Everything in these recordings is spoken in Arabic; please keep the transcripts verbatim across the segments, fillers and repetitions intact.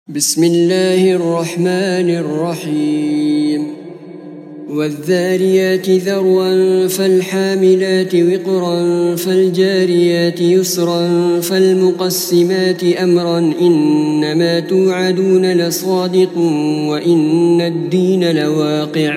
بسم الله الرحمن الرحيم والذاريات ذروا فالحاملات وقرا فالجاريات يسرا فالمقسمات أمرا إنما توعدون لصادق وإن الدين لواقع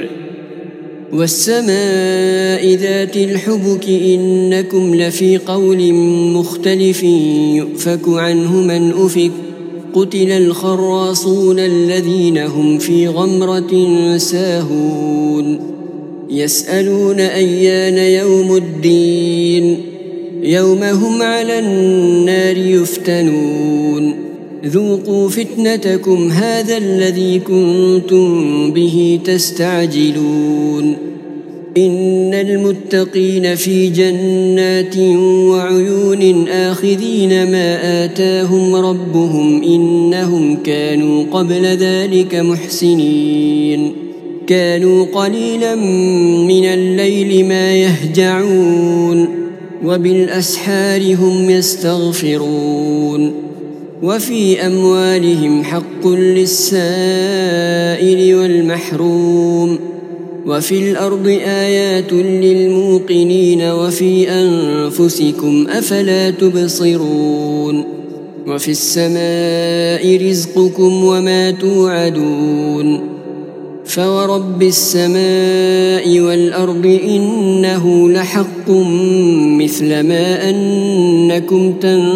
والسماء ذات الحبك إنكم لفي قول مختلف يؤفك عنه من أفك قتل الخراصون الذين هم في غمرة ساهون يسألون أيان يوم الدين يوم هم على النار يفتنون ذوقوا فتنتكم هذا الذي كنتم به تستعجلون إن المتقين في جنات وعيون آخذين ما آتاهم ربهم إنهم كانوا قبل ذلك محسنين كانوا قليلا من الليل ما يهجعون وبالأسحار هم يستغفرون وفي أموالهم حق للسائل والمحروم وفي الأرض آيات للموقنين وفي أنفسكم أفلا تبصرون وفي السماء رزقكم وما توعدون فورب السماء والأرض إنه لحق مثل ما أنكم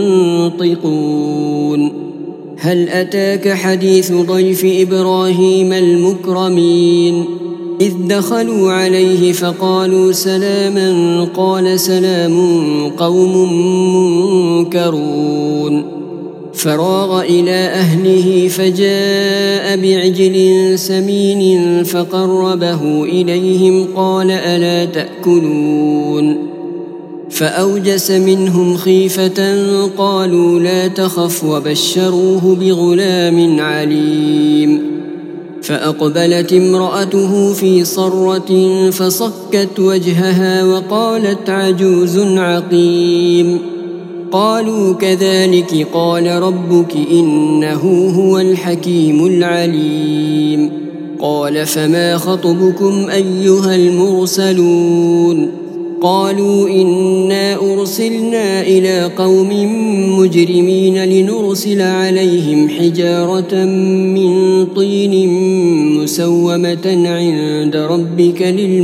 تنطقون هل أتاك حديث ضيف إبراهيم المكرمين إذ دخلوا عليه فقالوا سلاما قال سلام قوم منكرون فراغ إلى أهله فجاء بعجل سمين فقربه إليهم قال ألا تأكلون فأوجس منهم خيفة قالوا لا تخف وبشروه بغلام عليم فأقبلت امرأته في صرة فصكت وجهها وقالت عجوز عقيم قالوا كذلك قال ربك إنه هو الحكيم العليم قال فما خطبكم أيها المرسلون قالوا إنا أرسلنا إلى قوم مجرمين لنرسل عليهم حجارة من طين مسومة عند ربك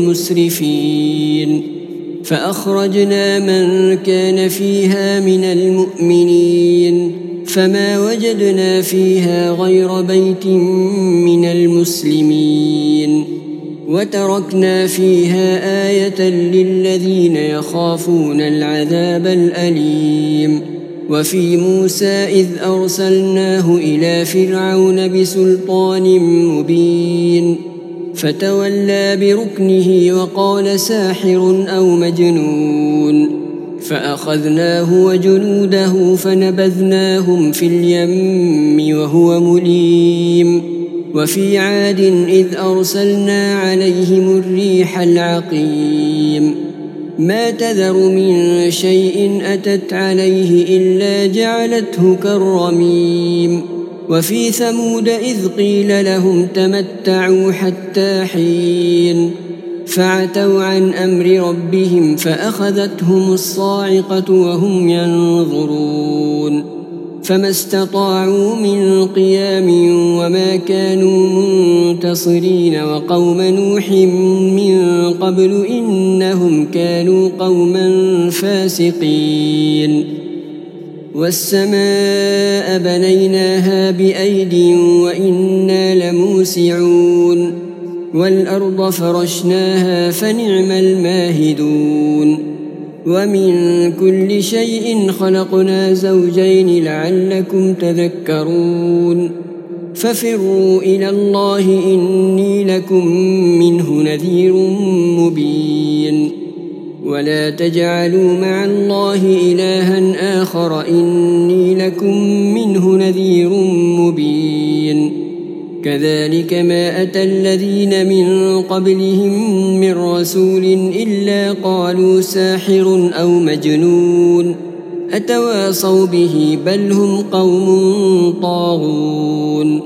للمسرفين فأخرجنا من كان فيها من المؤمنين فما وجدنا فيها غير بيت من المسلمين وتركنا فيها آية للذين يخافون العذاب الأليم وفي موسى إذ أرسلناه إلى فرعون بسلطان مبين فتولى بركنه وقال ساحر أو مجنون فأخذناه وجنوده فنبذناهم في اليم وهو مليم وفي عاد إذ أرسلنا عليهم الريح العقيم ما تذر من شيء أتت عليه إلا جعلته كالرميم وفي ثمود إذ قيل لهم تمتعوا حتى حين فعتوا عن أمر ربهم فأخذتهم الصاعقة وهم ينظرون فما استطاعوا من قيام وما كانوا منتصرين وقوم نوح من قبل إنهم كانوا قوما فاسقين والسماء بنيناها بأيد وإنا لموسعون والأرض فرشناها فنعم الماهدون ومن كل شيء خلقنا زوجين لعلكم تذكرون ففروا إلى الله إني لكم منه نذير مبين ولا تجعلوا مع الله إلها آخر إني لكم منه نذير مبين كذلك ما أتى الذين من قبلهم من رسول إلا قالوا ساحر أو مجنون أتواصوا به بل هم قوم طاغون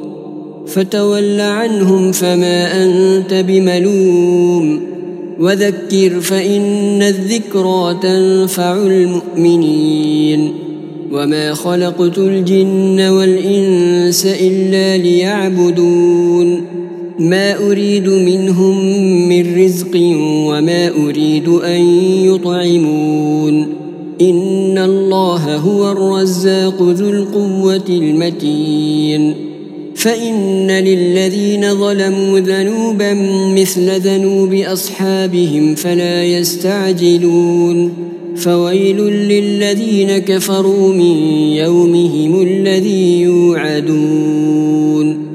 فتول عنهم فما أنت بملوم وذكر فإن الذكرى تنفع المؤمنين وما خلقت الجن والإنس إلا ليعبدون ما أريد منهم من رزق وما أريد أن يطعمون إن الله هو الرزاق ذو القوة المتين فإن للذين ظلموا ذنوبا مثل ذنوب أصحابهم فلا يستعجلون فويل للذين كفروا من يومهم الذي يوعدون.